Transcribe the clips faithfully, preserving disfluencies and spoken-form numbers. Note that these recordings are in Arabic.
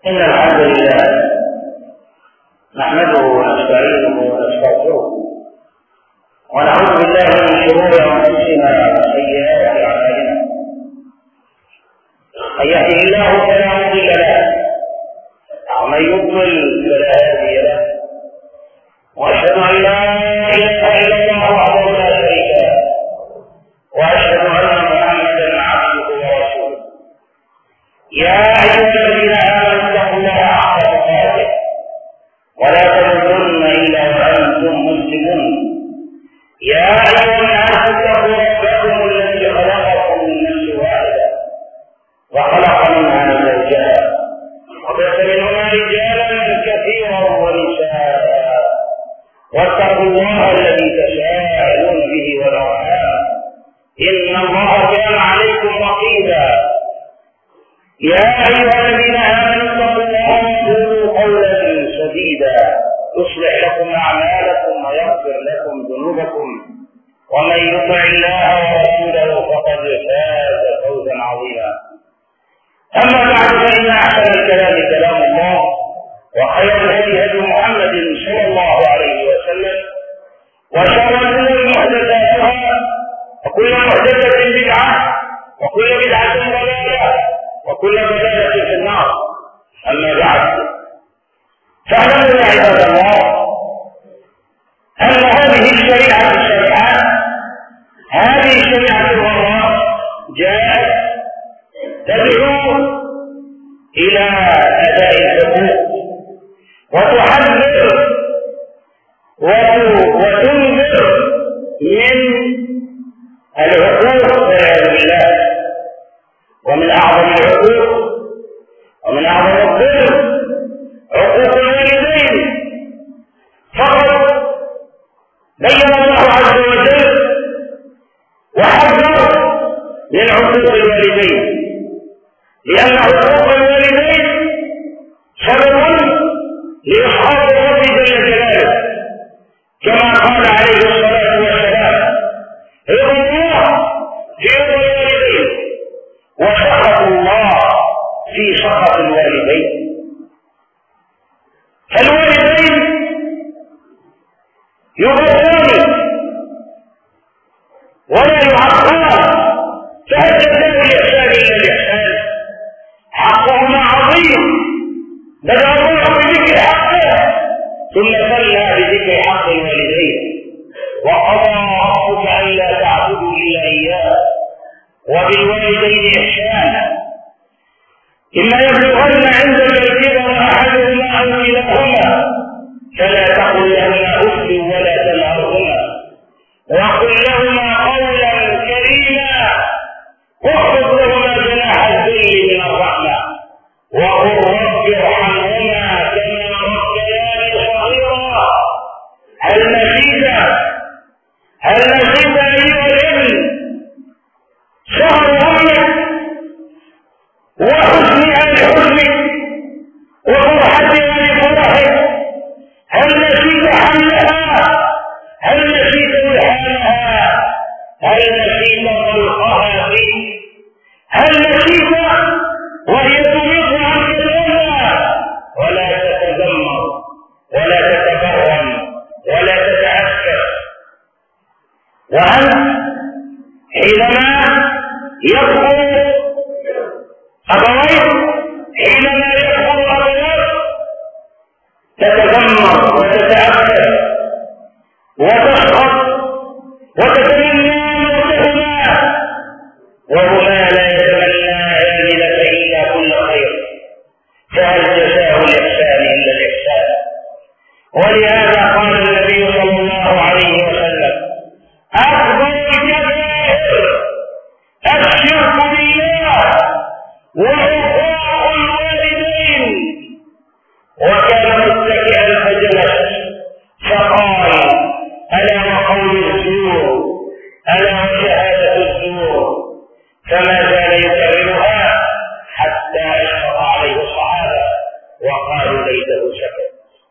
إن الحمد لله نحمده ونستعينه ونستغفره ونعوذ بالله من شرور أنفسنا وسيئات أعمالنا. من يهده الله فلا مضل له ومن يضلل فلا هادي له، وأشهد أن لا إله إلا الله وحده لا شريك له، وأشهد أن محمدا عبده ورسوله. يا أيها الذين آمنوا اتقوا الله حق تقاته ولا تموتن إلا وأنتم مسلمون. يا أيها الناس اتقوا ربكم الذي خلقكم من نفس واحدة وخلق منها زوجها وبث منهما رجالا كثيرا ونساء، واتقوا الله الذي تساءلون به والأرحام إن الله كان عليكم رقيبا. يا أيها الذين آمنوا اتقوا الله وقولوا قولا سديدا يصلح لكم أعمالكم ويغفر لكم ذنوبكم، ومن يطع الله ورسوله فقد فاز فوزا عظيما. أما بعد، فإن أحسن الكلام كلام الله، وخير الهدي هدي محمد صلى الله عليه وسلم، وشر الأمور محدثاتها، وكل محدثة بدعة، وكل بدعة ضلالة، وكل ضلالة في النار. أما بعد، فاعلموا يا عباد الله أن هذه الشريعة الشريعة هذه الشريعة الغراء جاءت تدعو إلى أداء الحقوق وتحذر وتنذر من العقوق والعياذ بالله. ومن أعظم العقوق ومن أعظم الظلم عقوق الوالدين. فقد بين الله عز وجل وحذر من عقوق الوالدين، لأن عقوق الوالدين سبب لإسقاط الرب جل جلاله، كما قال عليه الصلاة والسلام: رضا الله في رضا الوالدين وسخط الله في سخط الوالدين. فالوالدين يبران ولا يعقان، فهل جزاء الإحسان إلا الإحسان؟ حقهما عظيم، بدأ الله بذكر حقه ثم صلى بذكر حق الوالدين. وقضى ربك ألا تعبدوا إلا إياه وبالوالدين إحسانا، إما يبلغن عندك الكبر أحدهما أو كلاهما فلا تقل لهما أف ولا تنهرهما، وقل لهما قولا كريما، واخفض لهما جناح الذل من الرحمة، وقل رب ارحمهما كما ربياني صغيرا. هل نسيت هل نسيت أيها الابن شهر أمك وحزنها لحزنك وفرحتها لفرحك؟ هل نسيت حملها؟ هل نسيت وحالها؟ هل نسيت خلقها فيك؟ هل نسيت وهي تميط عنك الأذى؟ ولا تتذمر ولا تتبرم ولا تتأسف. وأنت حينما يكبر أبويك حينما يكبر أبويك تتذمر وتتأسف وتسخط وتتمنى موتهما، وهما لا يتمنى لك إلا كل خير، فهل جزاء الإحسان إلا الإحسان؟ ولهذا قال النبي صلى الله عليه وسلم: أكبر الكبائر الشرك بالله وعقوق الوالدين. وكان متكئا فجلس فقال: ألا وقول الزور، ألا وشهادة الزور. فما زال يكررها حتى أشفق عليه الصحابة وقالوا ليته سكت.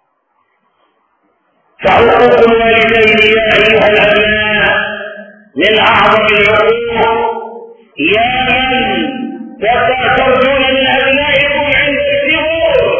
فعقوق الوالدين يا أيها الأبناء من أعظم العقوق. يا من ترجون من أبنائكم عند الكبر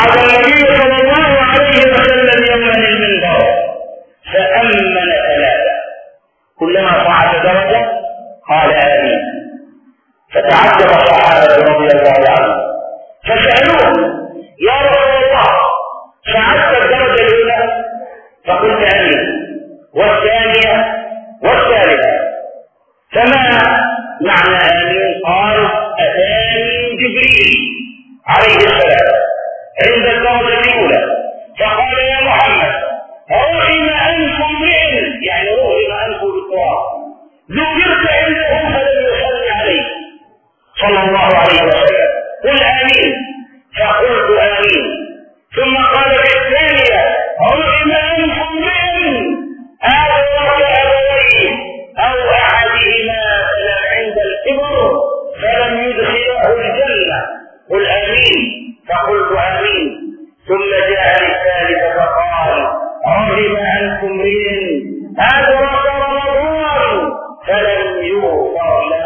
صعد النبي صلى الله عليه وسلم يوما المنبر فأمن ثلاثة، كلما صعد درجة قال آمين، فتعجب الصحابة رضي الله عنهم فسألوه يا رسول الله صعدت الدرجة الأولى فقلت آمين والثانية والثالثة فما معنى آمين؟ قال أتاني جبريل عليه السلام عند الدرجة الأولى فقال يا محمد رغم أنف امرئ، يعني رغم أنف بالتراب ذكرت عنده فلم يصلي عليه صلى الله عليه وسلم قل آمين، فقلت آمين. ثم قال في الثانية رغم أنف امرئ آذى أبويه أو أحدهما فلم عند الكبر فلم يدخله الجنة قل آمين، فقلت آمين. ثم جاء الثالث فقال رغم أنف امرئ أدرك رمضان فلم يغفر له.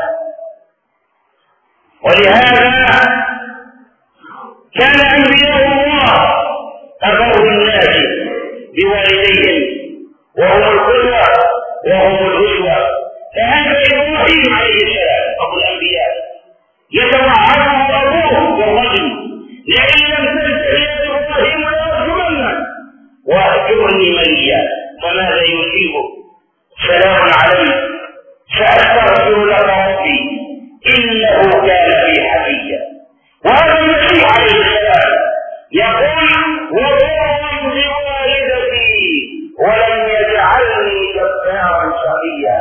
ولهذا كان أنبياء الله أبر الناس بوالديهم وهم القدوة وهم الأسوة، فهذا إبراهيم عليه السلام أبو الأنبياء يتوعده أبوه والرجل لئن لم تنتهي يا إبراهيم لأرجمنك وأهجرني مليا، فماذا يجيبه؟ سلام عليك سأستغفر لك ربي إنه كان بي حفيا. وهذا المسيح عليه السلام يقول وبرا بوالدتي ولم يجعلني جبارا شقيا.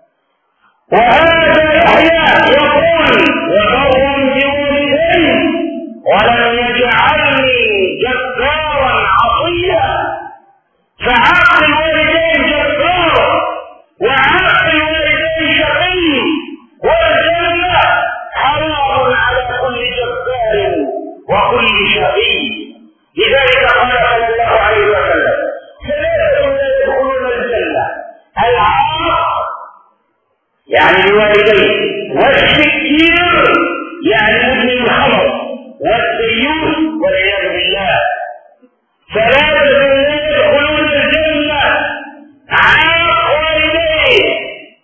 وهذا يحيى يقول وبرا بوالدتي ولم يجعلني جبارا عصيا. فعاق الوالدين جبار وعاق الوالدين شقي، والجنة حرام على كل جبار وكل شقي. لذلك قال صلى الله عليه وسلم ثلاثة لا يدخلون الجنة العاق يعني الوالدين، والسكير يعني مدمن الخمر، والديوث والعياذ بالله. ثلاثة لا يدخلون الجنة عاق والديه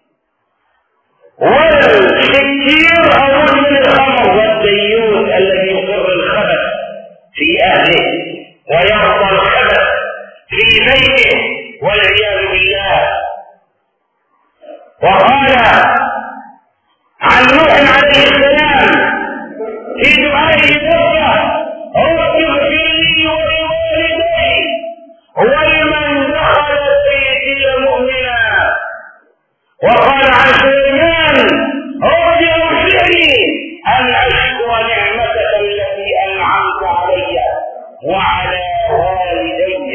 والسكير أو مدمن الخمر، والديوث الذي يقر الخبث في أهله ويرضى الخبث في بيته والعياذ بالله. وقال عن نوح عليه السلام في دعائه موسى رب اغفر لي ولوالدي ولمن دخل بيتي مؤمنا. وقال عن سليمان رب اوزعني ان اشكر نعمتك التي انعمت علي وعلى والدي.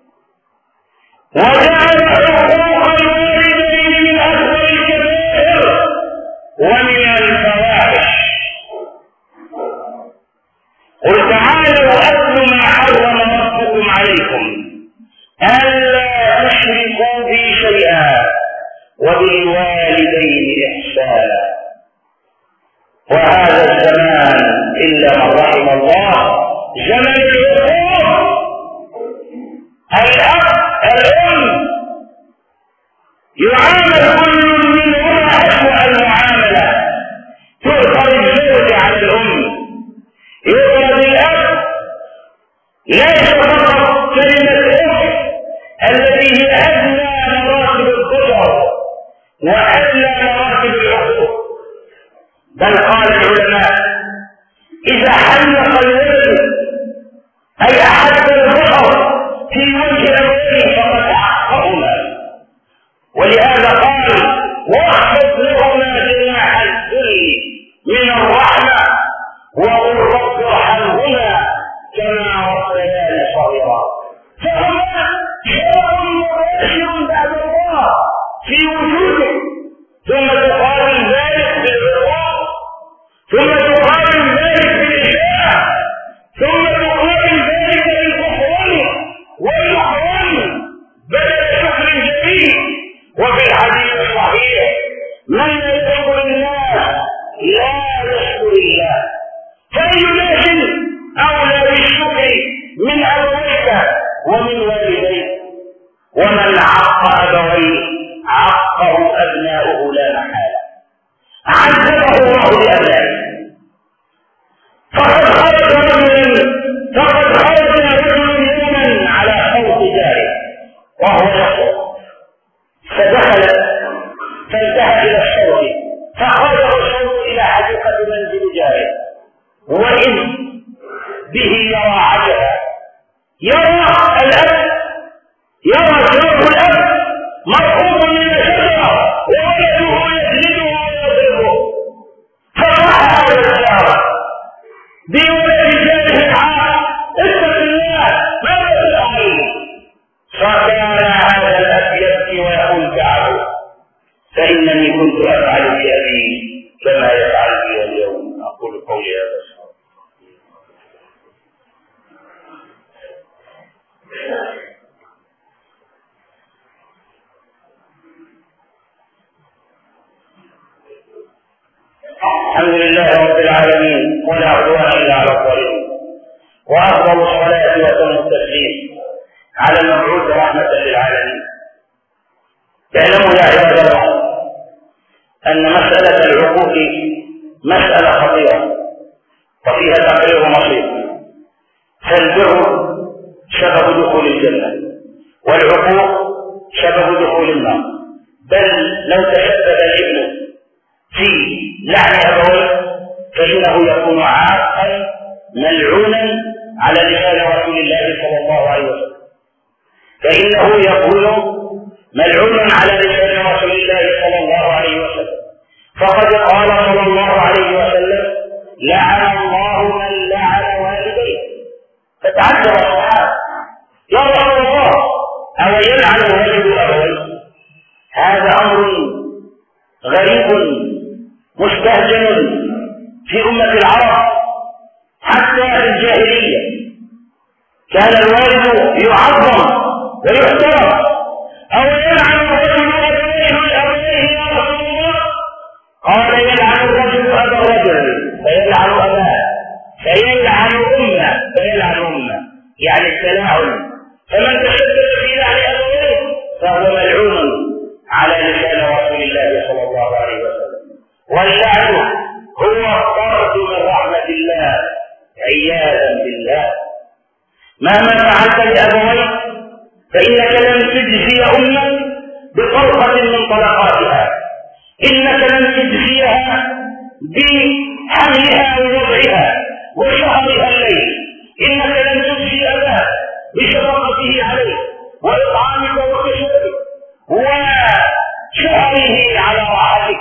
وجعل حقوق الوالدين من اكبر الكبائر ومن الفواحش. قل تعالوا أتل ما حرم ربكم عليكم ألا تشركوا بي شيئا وبالوالدين إحسانا. وهذا الزمان إلا من رحم الله زمن العقوق. الأب الأم يعامل كل منهما أسوأ المعاملة. تؤثر الزوج على الأم، يؤثر الأب ليس فقط كلمة أخت التي هي أدنى مراتب القدر وأدنى مراتب العقوق، بل قال العلماء إذا حلق الولد أي أحد البشر في وجه أبويه فقد أحقهما. ولهذا قال واخفض لهما جناح الذل من الرحمة وقل رب ارحمهما كما ربياني صغيرا. فهما شرف مباشر بعد الله في وجوده، ثم تقابل ذلك بالعقوق، ثم تقابل ذلك بالإساءة، ثم تقابل ذلك بالكفران والمحرم بدل شكر جميل. وفي الحديث الصحيح من يشكر الناس لا يشكر الله. فأي ناس أولى بالشكر أبناؤه لا محالة، عذبه الله بأبنائه. فقد خرج رجل فقد خرج رجل يوما على صوت جاره وهو يصرخ، فدخل فانتهى إلى الصوت، فخرج الصوت إلى حديقة منزل جاره، وإن به يرى عجبا، يرى الأب يرى جاره الأب مرفوض من الشجرة وولده يجلده ويضربه، فراح هذا الجار بولد جاره العاق اتق الله ماذا تفعل؟ فكان هذا الأب يبكي ويقول تعالوا فإنني كنت أفعل بأبي كما يفعل بي اليوم. أقول قولي هذا. الحمد لله رب العالمين ولا عدوان الا على الظالمين، وافضل الصلاه وتم التسليم على المبعوث رحمه للعالمين. اعلموا يا عباد الله ان مساله العقوق مساله خطيره وفيها تقرير مصير، فالبر سبب دخول الجنه والعقوق سبب دخول النار، بل لو تسبب الابن في لعن أبويه فإنه يكون عاقا ملعونا على لسان رسول الله صلى الله عليه وسلم، فإنه يكون ملعونا على لسان رسول الله صلى الله عليه وسلم، فقد قال صلى الله عليه وسلم لعن الله من لعن والديه. فتعجب الصحابة يا رسول الله أو يلعن الرجل أبويه؟ هذا أمر غريب مستهجن في أمة العرب حتى في الجاهلية، كان الوالد يعظم ويحترم. أو يلعن الرجل أبويه الأبويه يا رسول الله؟ قال يلعن الرجل أبا الرجل فيلعن أباه فيلعن أمه فيلعن أمه، يعني التلاعن. فمن تشدد في لعن أبويه فهو ملعون على لسان رسول الله صلى الله عليه وسلم. واللعن هو الطرد من رحمة الله عياذا بالله. مهما فعلت لأبويك فإنك لن تجزي أمك بطرقة من طلقاتها، إنك لن تجزيها بحملها ووضعها وسهرها الليل، إنك لن تجزي أباك بشفقته عليه وإطعامك وكسوتك وشهره على راحتك.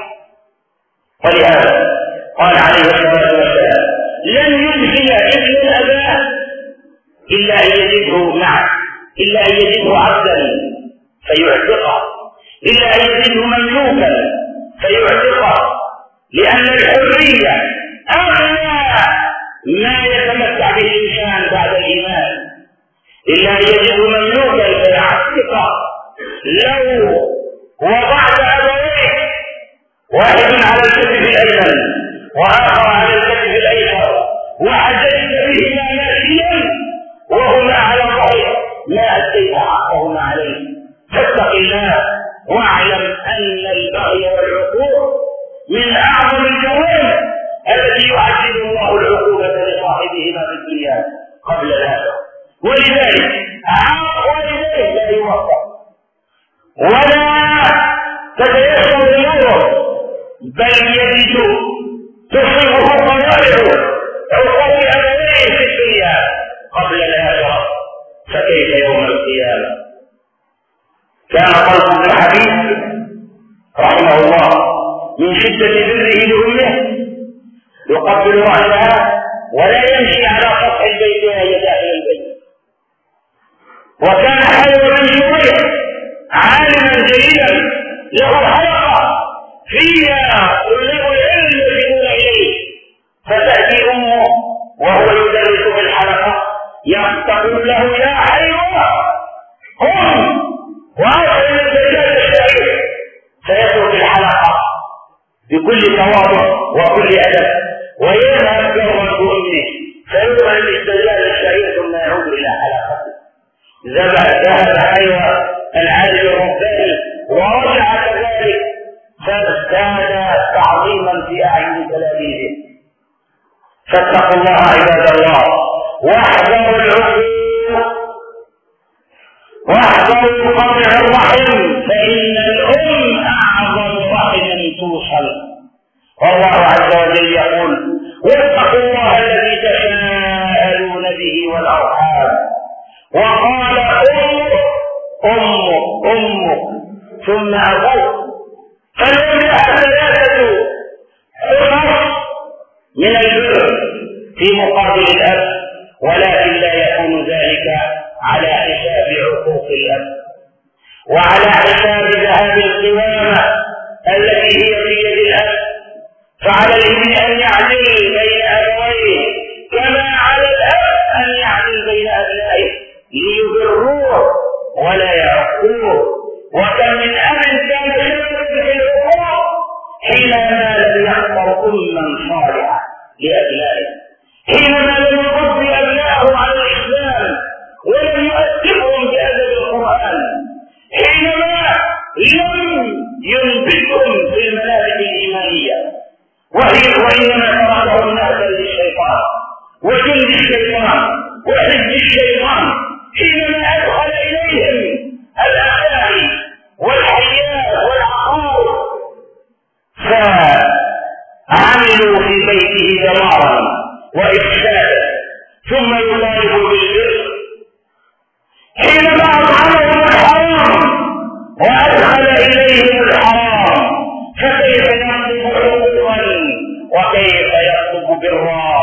ولهذا قال عليه الصلاة والسلام لن يدخل ابن أباه إلا أن يجده معه، إلا أن يجده عبدا فيعتقه، إلا أن يجده مملوكا فيعتقه، لأن الحرية أغلى ما يتمتع به الإنسان بعد الإيمان، إلا أن يجده مملوكا فيعتقه. لو وضعت أبويه واحد على الكتف الأيمن وآخر على الكتف الأيسر وعجلت بهما ماشيا وهما على ظهره ما أديت حقهما عليه. فاتق الله واعلم أن البغي والعقوق من أعظم الجرائم التي يعجل الله العقوبة لصاحبهما في الدنيا قبل الآخرة. ولذلك عاق والديه لا يوفق ولا تتيسر الأمور، بل يجد تصيبه قوارع عقوق أبويه في الدنيا قبل الآخرة، فكيف يوم القيامة؟ كان طلق بن حبيب رحمه الله من شدة بره لأمه يقبل رأسها ولا يمشي على سطح البيت وهي داخل البيت. وكان حلوى بن شريح عالما جليلا له حلقة فيها طلاب العلم يذهبون إليه، فتأتي أمه وهو يدرس في الحلقة يقول له يا حلوى قم وأرسل الزجاج الشعير، فيترك الحلقة بكل تواضع وكل أدب ويذهب يوم بأمه فيرسل الزجاج الشعير ثم يعود إلى حلقته. ذهب حلوى العالم الرباني ورجع كذلك الله عباد الله، واحذروا العقوق واحذروا قطع الرحم، فإن الأم أعظم رحم توصل. والله عز وجل يقول: واتقوا الله الذي تساءلون به والأرحام. وقال: أمك أمك أمك ثم أبوك. فالأم لها ثلاثة حصص من البر في مقابل الأب، ولكن لا يكون ذلك على حساب عقوق الأب وعلى حساب ذهاب القوامة التي هي في يد الأب. فعليه أن يعدل بين أبويه كما على الأب أن يعدل بين أبنائه ليبروه ولا يعقوه. وكم من أب كان سببا في العقوق حينما لم يختر أما صالحة لأبنائه، حينما لم يربي أبنائه على الإسلام ولم يؤدبهم بأدب القرآن، حينما لم ينبتهم في المناهج الإيمانية، وهي وإنما تركهم نهجا للشيطان وجند الشيطان وحزب الشيطان، حينما أدخل إليهم الأخلاق والحياة والعقول فعملوا في بيته دمارا وإفسادا، ثم يطالب بالبر حينما أطعمهم الحرام وأدخل إليهم الحرام، فكيف يطلب حقوقا وكيف يطلب برا؟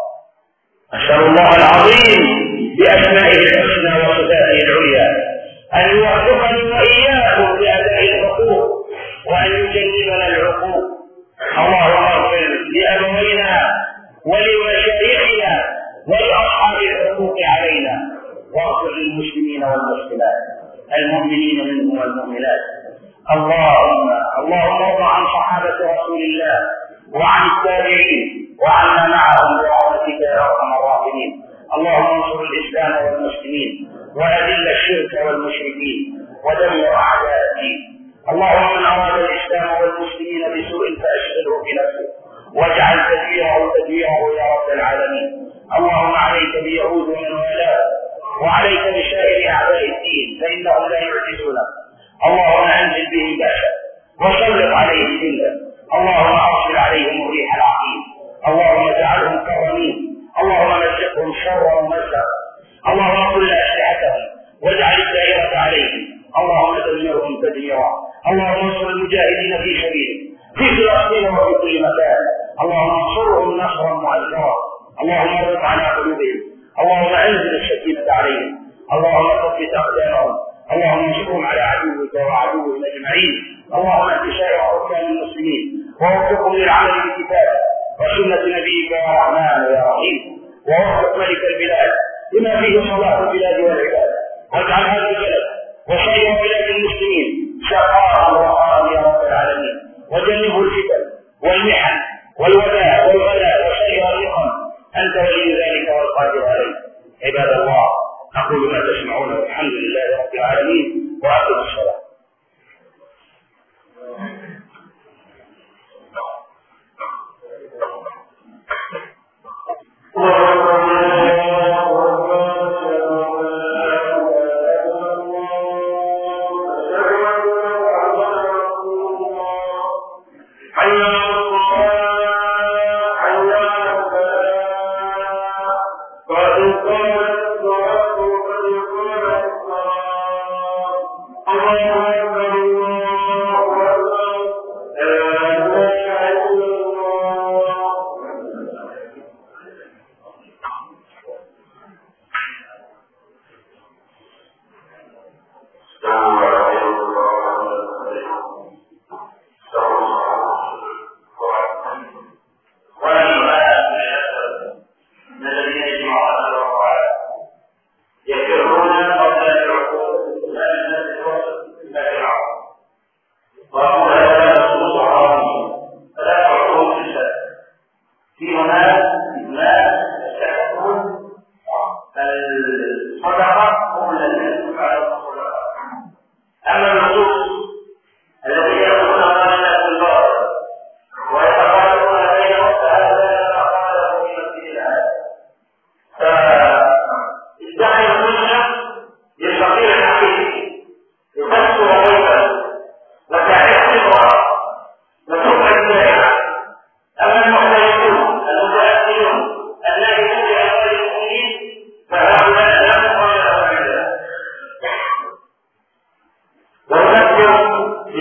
أسأل الله العظيم بأسمائه الحسنى وصفاته العليا أن يوفقني وإياكم بأداء الحقوق وأن يجنبنا العقوق. اللهم اغفر لأبوينا ولمشايخنا ولأصحاب الحقوق علينا، واغفر للمسلمين والمسلمات المؤمنين منهم والمؤمنات. اللهم اللهم ارض عن صحابة رسول الله وعن التابعين وعنا معهم برحمتك يا ارحم الراحمين. اللهم انصر الإسلام والمسلمين وأذل الشرك والمشركين ودمر أعداء الدين. اللهم من أراد الإسلام والمسلمين بسوء فأشغله بنفسه واجعل تدبيره تدبيره يا رب العالمين. اللهم عليك بيهود ومن والاه وعليك بسائر أعداء الدين فإنهم لا يعجزونك. اللهم أنزل بهم بأسا وسلط عليهم ذلا. اللهم أرسل عليهم الريح العقيم. اللهم اجعلهم كرمين. اللهم مزقهم شر ممزق. اللهم كل أسلحتهم واجعل الدائرة عليهم. اللهم دمرهم تدميرا. اللهم انصر المجاهدين في سبيلك في فلسطين وفي كل مكان. اللهم انصرهم نصرا مؤزرا. اللهم ارد على قلوبهم. اللهم انزل السكينة عليهم. اللهم ثبت أقدامهم. اللهم انصرهم على عدوك وعدوهم أجمعين. اللهم اهد سائر حكام المسلمين ووفقهم للعمل بكتابك وسنة نبيك يا رحمن يا رحيم. ووفق ملك البلاد لما فيه صلاح البلاد والعباد، واجعل هذا البلد وسائر بلاد المسلمين سخاء ورخاء يا رب العالمين، وجنبه الفتن والمحن والوباء والغلاء وسائر الرقم. أنت ولي ذلك والقادر عليه. عباد الله، أقول ما تسمعون والحمد لله رب العالمين وأقم الصلاة.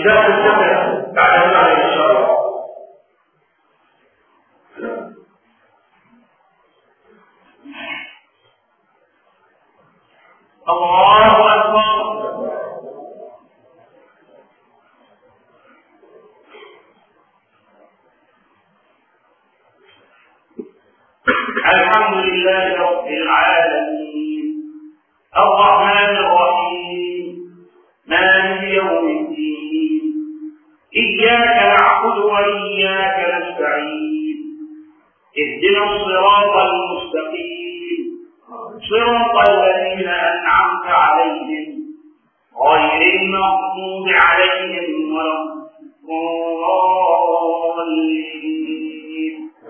ناخذ فكره بعد المغرب ان شاء الله. الله اكبر. الحمد لله رب العالمين الرحمن الرحيم مالك يوم الدين إياك نعبد وإياك نستعين اهدنا الصراط المستقيم صراط الذين أنعمت عليهم غير المغضوب عليهم ولا الضالين.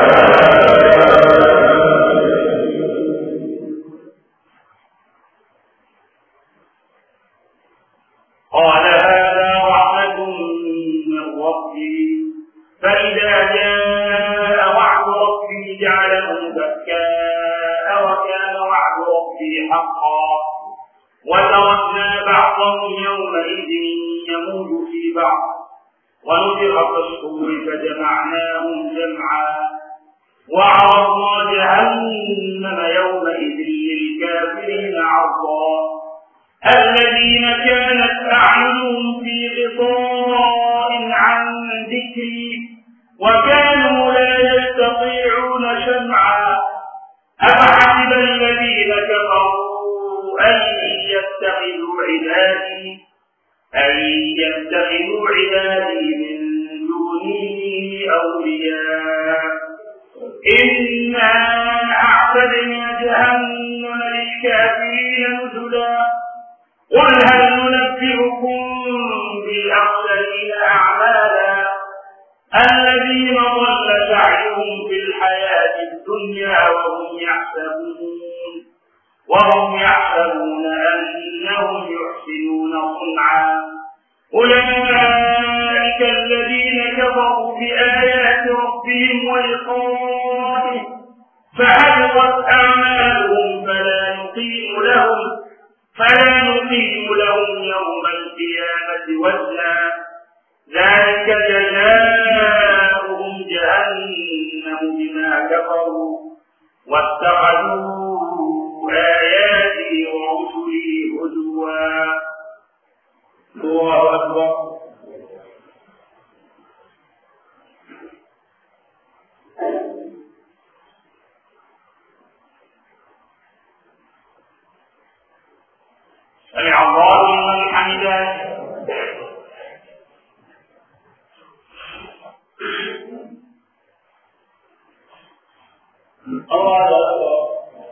قال هذا رحمة من ربي فإذا جاء وعد ربي جعله دكاء وكان وعد ربي حقا وتركنا بعضهم يومئذ يموج في بعض ونفخ في الصور فجمعناهم جمعا وعرضنا جهنم يومئذ للكافرين عرضا الذين كانت أعينهم في غطاء عن ذكري وكانوا لا يستطيعون سمعا أفحسب الذين كفروا أن يتخذوا عبادي أن يتخذوا عبادي من دوني أولياء إنا أعتدنا جهنم للكافرين نزلا قل هل ننبئكم بالأخسرين أعمالا الذين ضل سعيهم في الحياة الدنيا وهم يحسبون وهم يحسبون أنهم يحسنون صنعا أولئك الذين كفروا بآيات ربهم ولقائه فحبطت أعمالهم فلا نقيم لهم فلا نقيم لهم يوم القيامة وزنا ذلك جزاؤهم جهنم بما كفروا واتخذوا آياتي ورسلي هزوا. الله أكبر. سمع الله لمن حمده. الله أكبر.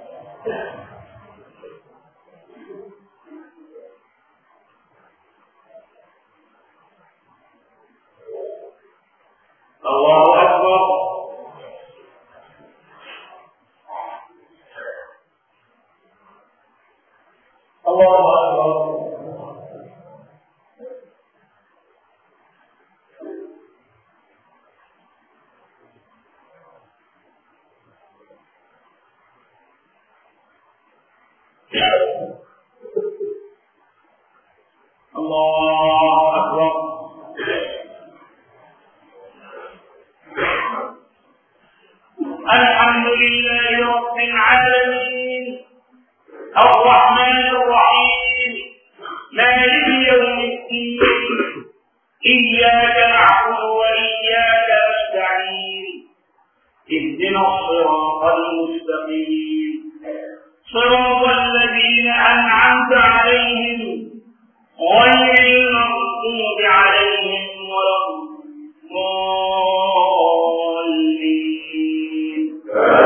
الله أكبر. الله أكبر. الله أكبر. الحمد لله رب العالمين الرحمن الرحيم مالك يوم الدين إياك نعبد وإياك نستعين اهدنا الصراط المستقيم صراط الذين أنعمت عليهم غير المغضوب عليهم ولا الضالين.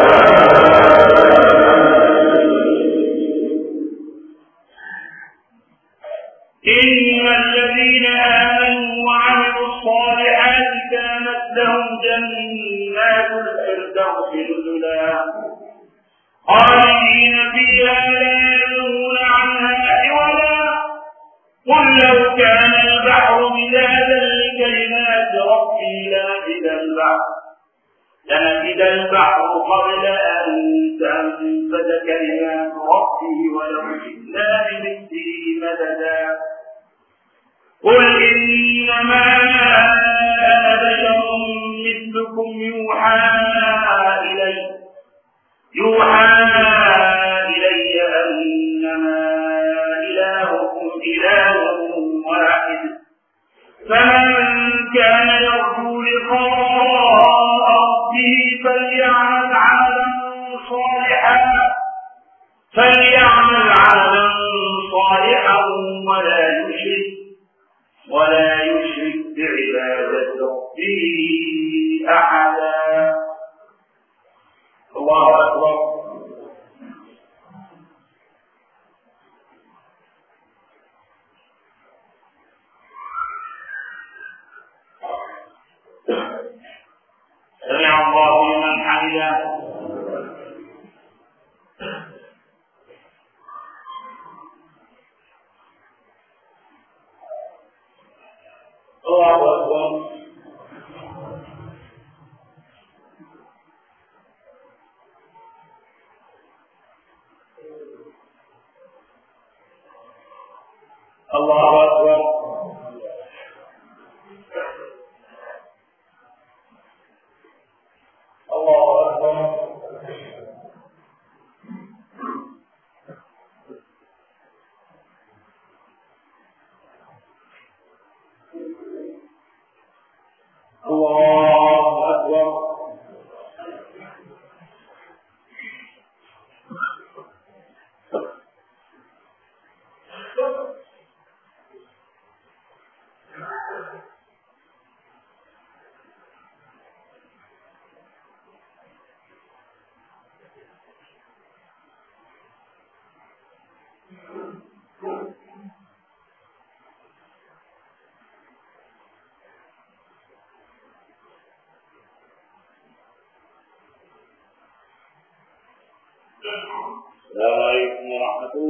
إن الذين آمنوا وعملوا الصالحات كانت لهم جنات الفردوس نزلا خالدين فيها لا يبغون عنها حولا قل لو كان البحر مدادا لكلمات ربي لنفد البحر لنفد البحر قبل أن تنفد كلمات ربه ولو جئنا بمثله مددا قل إنما أنا بشر مثلكم يوحى إلي يوحى إلي أنما إلهكم إله واحد فمن كان يرجو لقاء ربه فليعمل عملا صالحا فليعمل عملا صالحا ولا يشرك ولا يشرك بعبادة ربه أحدا. الله أكبر. سمع الله لمن حمده. الله أكبر. الله أكبر. الله أكبر. الله أكبر. السلام عليكم ورحمة الله.